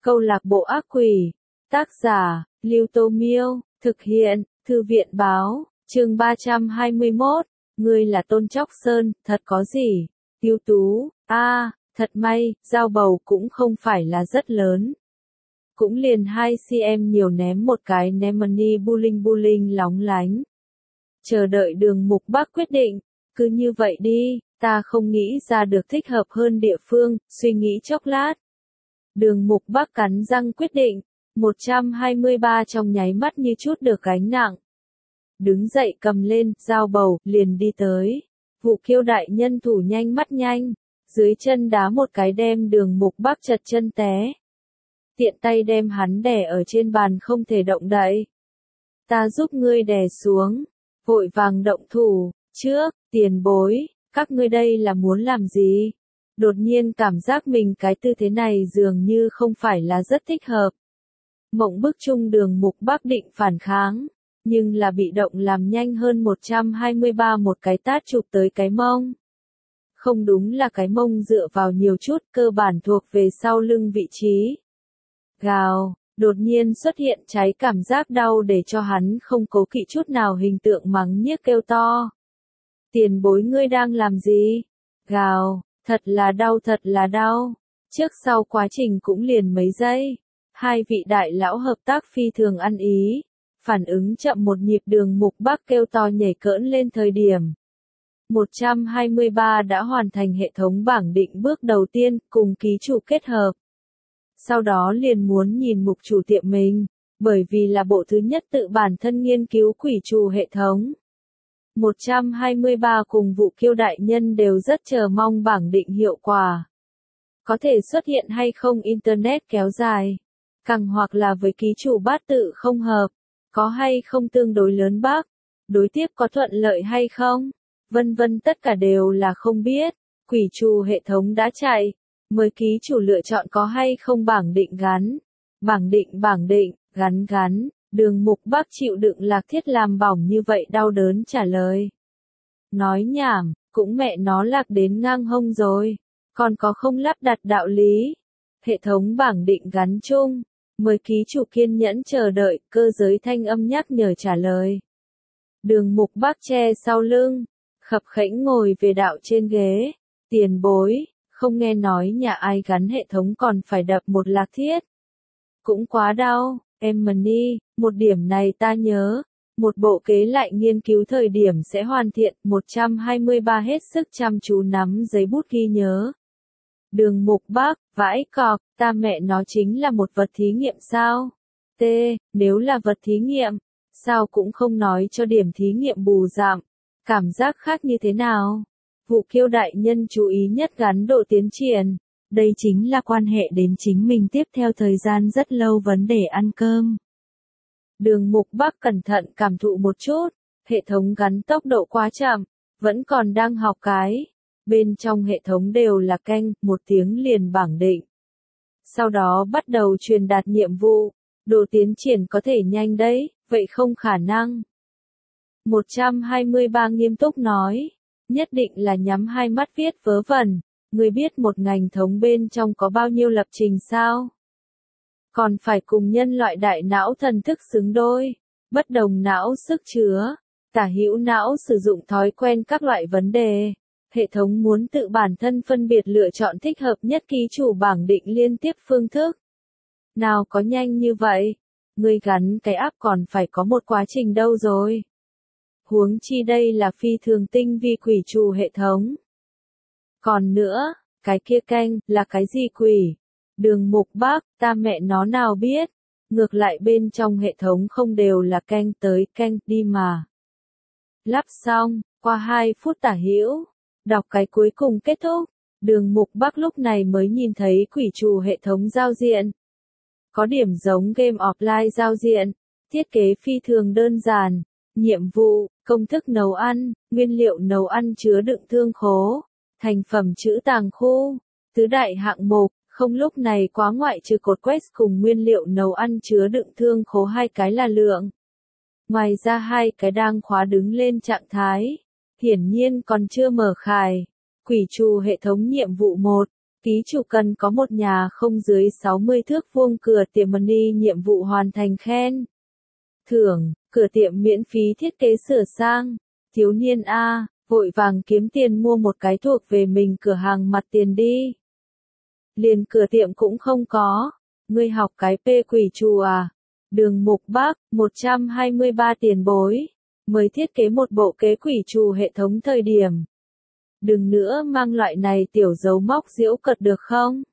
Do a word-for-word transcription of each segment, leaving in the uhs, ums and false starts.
Câu lạc bộ ác quỷ. Tác giả, Lưu Tô Miêu. Thực hiện, Thư viện báo. Chương ba trăm hai mươi mốt. Ngươi là Tôn Chóc Sơn, thật có gì? Ưu tú, a à, thật may, dao bầu cũng không phải là rất lớn. Cũng liền hai xăng nhiều ném một cái Nemani buling buling lóng lánh. Chờ đợi Đường Mục Bắc quyết định, cứ như vậy đi, ta không nghĩ ra được thích hợp hơn địa phương, suy nghĩ chốc lát. Đường Mục Bắc cắn răng quyết định, một trăm hai mươi ba trong nháy mắt như chút được gánh nặng. Đứng dậy cầm lên, dao bầu, liền đi tới. Vụ Kiêu đại nhân thủ nhanh mắt nhanh, dưới chân đá một cái đem Đường Mục Bắc chật chân té. Tiện tay đem hắn đè ở trên bàn không thể động đậy. Ta giúp ngươi đè xuống, vội vàng động thủ, trước, tiền bối, các ngươi đây là muốn làm gì? Đột nhiên cảm giác mình cái tư thế này dường như không phải là rất thích hợp. Mộng bức chung Đường Mục Bắc định phản kháng, nhưng là bị động làm nhanh hơn một trăm hai mươi ba một cái tát chụp tới cái mông. Không đúng là cái mông dựa vào nhiều chút, cơ bản thuộc về sau lưng vị trí. Gào, đột nhiên xuất hiện cháy cảm giác đau để cho hắn không cố kỵ chút nào hình tượng mắng nhiếc kêu to. Tiền bối ngươi đang làm gì? Gào, thật là đau thật là đau. Trước sau quá trình cũng liền mấy giây. Hai vị đại lão hợp tác phi thường ăn ý. Phản ứng chậm một nhịp Đường Mục Bắc kêu to nhảy cỡn lên thời điểm. một trăm hai mươi ba đã hoàn thành hệ thống bảng định bước đầu tiên cùng ký chủ kết hợp. Sau đó liền muốn nhìn mục chủ tiệm mình, bởi vì là bộ thứ nhất tự bản thân nghiên cứu quỷ trù hệ thống. một trăm hai mươi ba cùng Vụ Kiêu đại nhân đều rất chờ mong bảng định hiệu quả. Có thể xuất hiện hay không Internet kéo dài, càng hoặc là với ký chủ bát tự không hợp, có hay không tương đối lớn bác, đối tiếp có thuận lợi hay không, vân vân tất cả đều là không biết. Quỷ trù hệ thống đã chạy. Mời ký chủ lựa chọn có hay không bảng định gắn. Bảng định bảng định, gắn gắn, Đường Mục Bắc chịu đựng Lạc Thiết làm bỏng như vậy đau đớn trả lời. Nói nhảm, cũng mẹ nó lạc đến ngang hông rồi, còn có không lắp đặt đạo lý. Hệ thống bảng định gắn chung, mời ký chủ kiên nhẫn chờ đợi, cơ giới thanh âm nhắc nhở trả lời. Đường Mục Bắc che sau lưng, khập khẽnh ngồi về đạo trên ghế, tiền bối. Không nghe nói nhà ai gắn hệ thống còn phải đập một Lạc Thiết. Cũng quá đau, em Mani, một điểm này ta nhớ. Một bộ kế lại nghiên cứu thời điểm sẽ hoàn thiện. một trăm hai mươi ba hết sức chăm chú nắm giấy bút ghi nhớ. Đường Mục Bắc, vãi cọc, ta mẹ nó chính là một vật thí nghiệm sao? T, nếu là vật thí nghiệm, sao cũng không nói cho điểm thí nghiệm bù giảm. Cảm giác khác như thế nào? Vụ Kiêu đại nhân chú ý nhất gắn độ tiến triển. Đây chính là quan hệ đến chính mình tiếp theo thời gian rất lâu vấn đề ăn cơm. Đường Mục Bắc cẩn thận cảm thụ một chút. Hệ thống gắn tốc độ quá chậm. Vẫn còn đang học cái. Bên trong hệ thống đều là canh, một tiếng liền bảng định. Sau đó bắt đầu truyền đạt nhiệm vụ. Độ tiến triển có thể nhanh đấy, vậy không khả năng. một trăm hai mươi ba nghiêm túc nói. Nhất định là nhắm hai mắt viết vớ vẩn, người biết một ngành thống bên trong có bao nhiêu lập trình sao? Còn phải cùng nhân loại đại não thần thức xứng đôi, bất đồng não sức chứa, tả hữu não sử dụng thói quen các loại vấn đề. Hệ thống muốn tự bản thân phân biệt lựa chọn thích hợp nhất ký chủ bảng định liên tiếp phương thức. Nào có nhanh như vậy, người gắn cái app còn phải có một quá trình đâu rồi. Huống chi đây là phi thường tinh vi quỷ trù hệ thống. Còn nữa, cái kia canh, là cái gì quỷ? Đường Mục Bắc, ta mẹ nó nào biết. Ngược lại bên trong hệ thống không đều là canh tới canh đi mà. Lắp xong, qua hai phút tả hữu, đọc cái cuối cùng kết thúc. Đường Mục Bắc lúc này mới nhìn thấy quỷ trù hệ thống giao diện. Có điểm giống game offline giao diện, thiết kế phi thường đơn giản. Nhiệm vụ, công thức nấu ăn, nguyên liệu nấu ăn chứa đựng thương khố, thành phẩm trữ tàng khu, tứ đại hạng mục, không lúc này quá ngoại trừ cột quest cùng nguyên liệu nấu ăn chứa đựng thương khố hai cái là lượng. Ngoài ra hai cái đang khóa đứng lên trạng thái, hiển nhiên còn chưa mở khải. Quỷ trù hệ thống nhiệm vụ một, Ký chủ cần có một nhà không dưới sáu mươi thước vuông cửa tiệm money nhiệm vụ hoàn thành khen. Thưởng, cửa tiệm miễn phí thiết kế sửa sang. Thiếu niên A, vội vàng kiếm tiền mua một cái thuộc về mình cửa hàng mặt tiền đi. Liền cửa tiệm cũng không có. Ngươi học cái P quỷ trù à? Đường Mục Bác, một trăm hai mươi ba tiền bối. Mới thiết kế một bộ kế quỷ trù hệ thống thời điểm. Đừng nữa mang loại này tiểu dấu móc giễu cợt được không?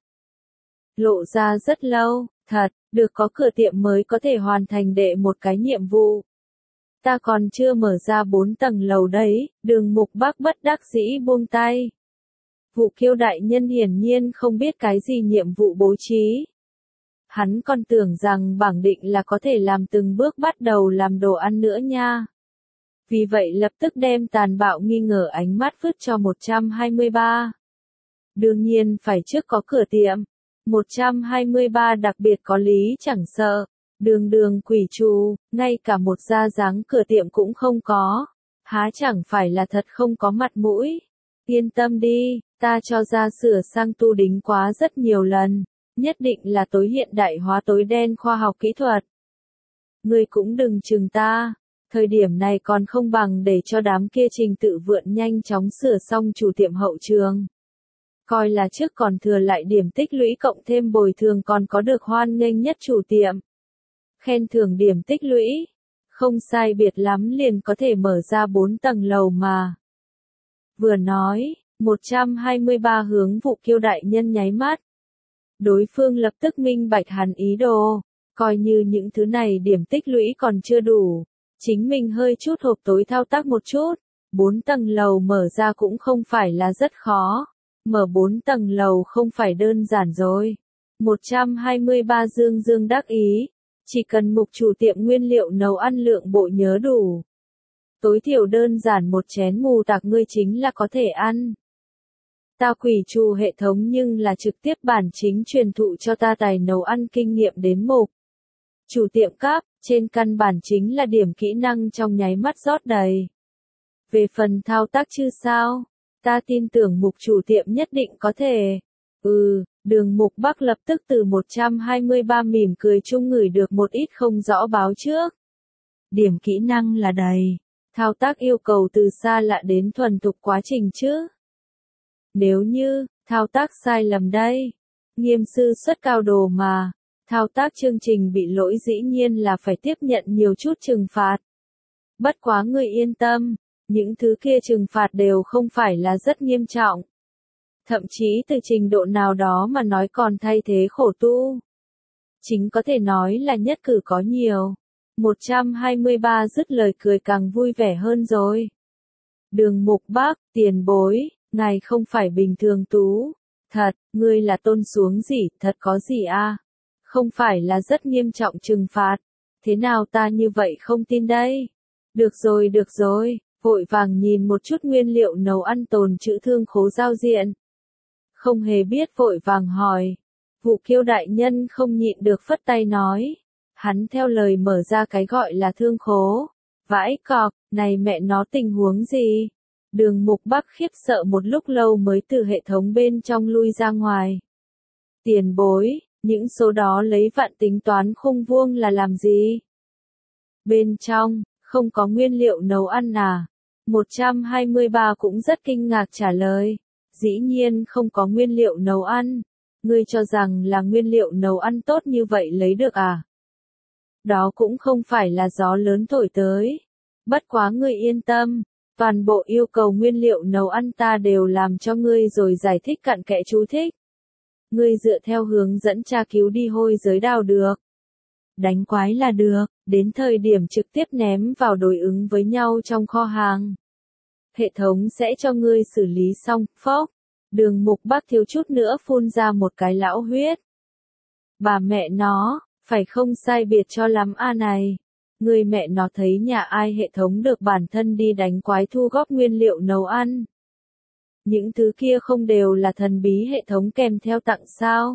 Lộ ra rất lâu, thật, được có cửa tiệm mới có thể hoàn thành đệ một cái nhiệm vụ. Ta còn chưa mở ra bốn tầng lầu đấy, Đường Mục Bác bất đắc dĩ buông tay. Vụ Kiêu đại nhân hiển nhiên không biết cái gì nhiệm vụ bố trí. Hắn còn tưởng rằng bảng định là có thể làm từng bước bắt đầu làm đồ ăn nữa nha. Vì vậy lập tức đem tàn bạo nghi ngờ ánh mắt vứt cho một trăm hai mươi ba. Đương nhiên phải trước có cửa tiệm. một trăm hai mươi ba đặc biệt có lý chẳng sợ. Đường đường quỷ trù, ngay cả một da dáng cửa tiệm cũng không có. Há chẳng phải là thật không có mặt mũi. Yên tâm đi, ta cho ra sửa sang tu đính quá rất nhiều lần. Nhất định là tối hiện đại hóa tối đen khoa học kỹ thuật. Ngươi cũng đừng chừng ta. Thời điểm này còn không bằng để cho đám kia trình tự vượn nhanh chóng sửa xong chủ tiệm hậu trường. Coi là trước còn thừa lại điểm tích lũy cộng thêm bồi thường còn có được hoan nghênh nhất chủ tiệm. Khen thưởng điểm tích lũy. Không sai biệt lắm liền có thể mở ra bốn tầng lầu mà. Vừa nói, một trăm hai mươi ba hướng Vụ Kiêu đại nhân nháy mắt. Đối phương lập tức minh bạch hắn ý đồ. Coi như những thứ này điểm tích lũy còn chưa đủ. Chính mình hơi chút hộp tối thao tác một chút. Bốn tầng lầu mở ra cũng không phải là rất khó. Mở bốn tầng lầu không phải đơn giản rồi. một trăm hai mươi ba dương dương đắc ý. Chỉ cần mục chủ tiệm nguyên liệu nấu ăn lượng bộ nhớ đủ. Tối thiểu đơn giản một chén mù tạc ngươi chính là có thể ăn. Ta quỷ trù hệ thống nhưng là trực tiếp bản chính truyền thụ cho ta tài nấu ăn kinh nghiệm đến mục. Chủ tiệm cáp, trên căn bản chính là điểm kỹ năng trong nháy mắt rót đầy. Về phần thao tác chứ sao? Ta tin tưởng mục chủ tiệm nhất định có thể. Ừ, Đường Mục Bắc lập tức từ một trăm hai mươi ba mỉm cười chung ngửi được một ít không rõ báo trước. Điểm kỹ năng là đầy. Thao tác yêu cầu từ xa lạ đến thuần thục quá trình chứ. Nếu như, thao tác sai lầm đây. Nghiêm sư xuất cao đồ mà. Thao tác chương trình bị lỗi dĩ nhiên là phải tiếp nhận nhiều chút trừng phạt. Bất quá ngươi yên tâm, những thứ kia trừng phạt đều không phải là rất nghiêm trọng. Thậm chí từ trình độ nào đó mà nói còn thay thế khổ tu. Chính có thể nói là nhất cử có nhiều. một trăm hai mươi ba dứt lời cười càng vui vẻ hơn rồi. Đường Mục Bác, tiền bối, ngài không phải bình thường tú. Thật, ngươi là tôn xuống gì, thật có gì a? Không phải là rất nghiêm trọng trừng phạt. Thế nào ta như vậy không tin đây? Được rồi được rồi, vội vàng nhìn một chút nguyên liệu nấu ăn tồn trữ thương khố giao diện. Không hề biết vội vàng hỏi. Vụ Kiêu đại nhân không nhịn được phất tay nói. Hắn theo lời mở ra cái gọi là thương khố. Vãi cọc, này mẹ nó tình huống gì? Đường Mục Bắc khiếp sợ một lúc lâu mới từ hệ thống bên trong lui ra ngoài. Tiền bối, những số đó lấy vạn tính toán khung vuông là làm gì? Bên trong, không có nguyên liệu nấu ăn à? một trăm hai mươi ba cũng rất kinh ngạc trả lời. Dĩ nhiên không có nguyên liệu nấu ăn. Ngươi cho rằng là nguyên liệu nấu ăn tốt như vậy lấy được à? Đó cũng không phải là gió lớn thổi tới. Bất quá ngươi yên tâm, toàn bộ yêu cầu nguyên liệu nấu ăn ta đều làm cho ngươi rồi giải thích cặn kẽ chú thích. Ngươi dựa theo hướng dẫn tra cứu đi hôi giới đào được. Đánh quái là được, đến thời điểm trực tiếp ném vào đối ứng với nhau trong kho hàng. Hệ thống sẽ cho ngươi xử lý xong, phốc. Đường Mục Bắc thiếu chút nữa phun ra một cái lão huyết. Bà mẹ nó, phải không sai biệt cho lắm a này. Người mẹ nó thấy nhà ai hệ thống được bản thân đi đánh quái thu góp nguyên liệu nấu ăn. Những thứ kia không đều là thần bí hệ thống kèm theo tặng sao?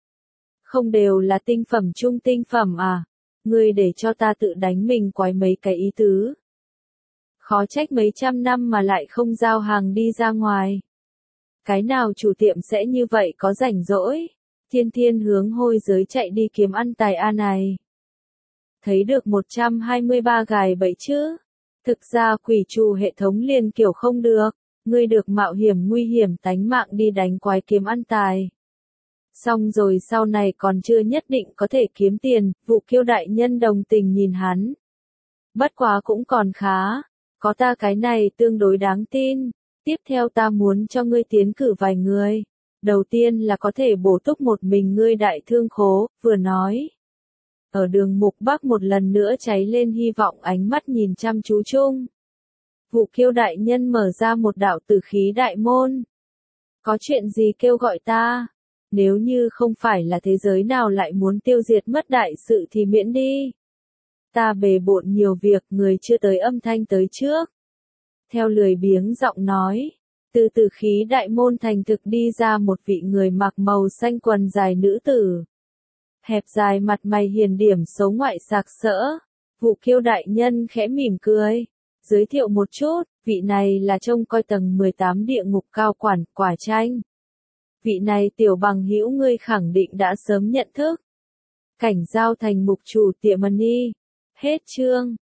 Không đều là tinh phẩm trung tinh phẩm à? Ngươi để cho ta tự đánh mình quái mấy cái ý tứ. Khó trách mấy trăm năm mà lại không giao hàng đi ra ngoài. Cái nào chủ tiệm sẽ như vậy có rảnh rỗi? Thiên thiên hướng hôi giới chạy đi kiếm ăn tài a này. Thấy được một trăm hai mươi ba gài bẫy chứ? Thực ra quỷ trù hệ thống liền kiểu không được, ngươi được mạo hiểm nguy hiểm tánh mạng đi đánh quái kiếm ăn tài. Xong rồi sau này còn chưa nhất định có thể kiếm tiền, Vụ Kiêu đại nhân đồng tình nhìn hắn. Bất quá cũng còn khá, có ta cái này tương đối đáng tin. Tiếp theo ta muốn cho ngươi tiến cử vài người. Đầu tiên là có thể bổ túc một mình ngươi đại thương khố, vừa nói. Ở đường mục bắc một lần nữa cháy lên hy vọng ánh mắt nhìn chăm chú chung. Vụ Kiêu đại nhân mở ra một đạo tử khí đại môn. Có chuyện gì kêu gọi ta? Nếu như không phải là thế giới nào lại muốn tiêu diệt mất đại sự thì miễn đi. Ta bề bộn nhiều việc, người chưa tới âm thanh tới trước. Theo lười biếng giọng nói, từ tử khí đại môn thành thực đi ra một vị người mặc màu xanh quần dài nữ tử. Hẹp dài mặt mày hiền điểm xấu ngoại sạc sỡ. Vụ Kiêu đại nhân khẽ mỉm cười. Giới thiệu một chút, vị này là trông coi tầng mười tám địa ngục cao quản, Quả Tranh. Vị này tiểu bằng hữu ngươi khẳng định đã sớm nhận thức. Cảnh Giao thành mục chủ tiệm Money. Hết chương.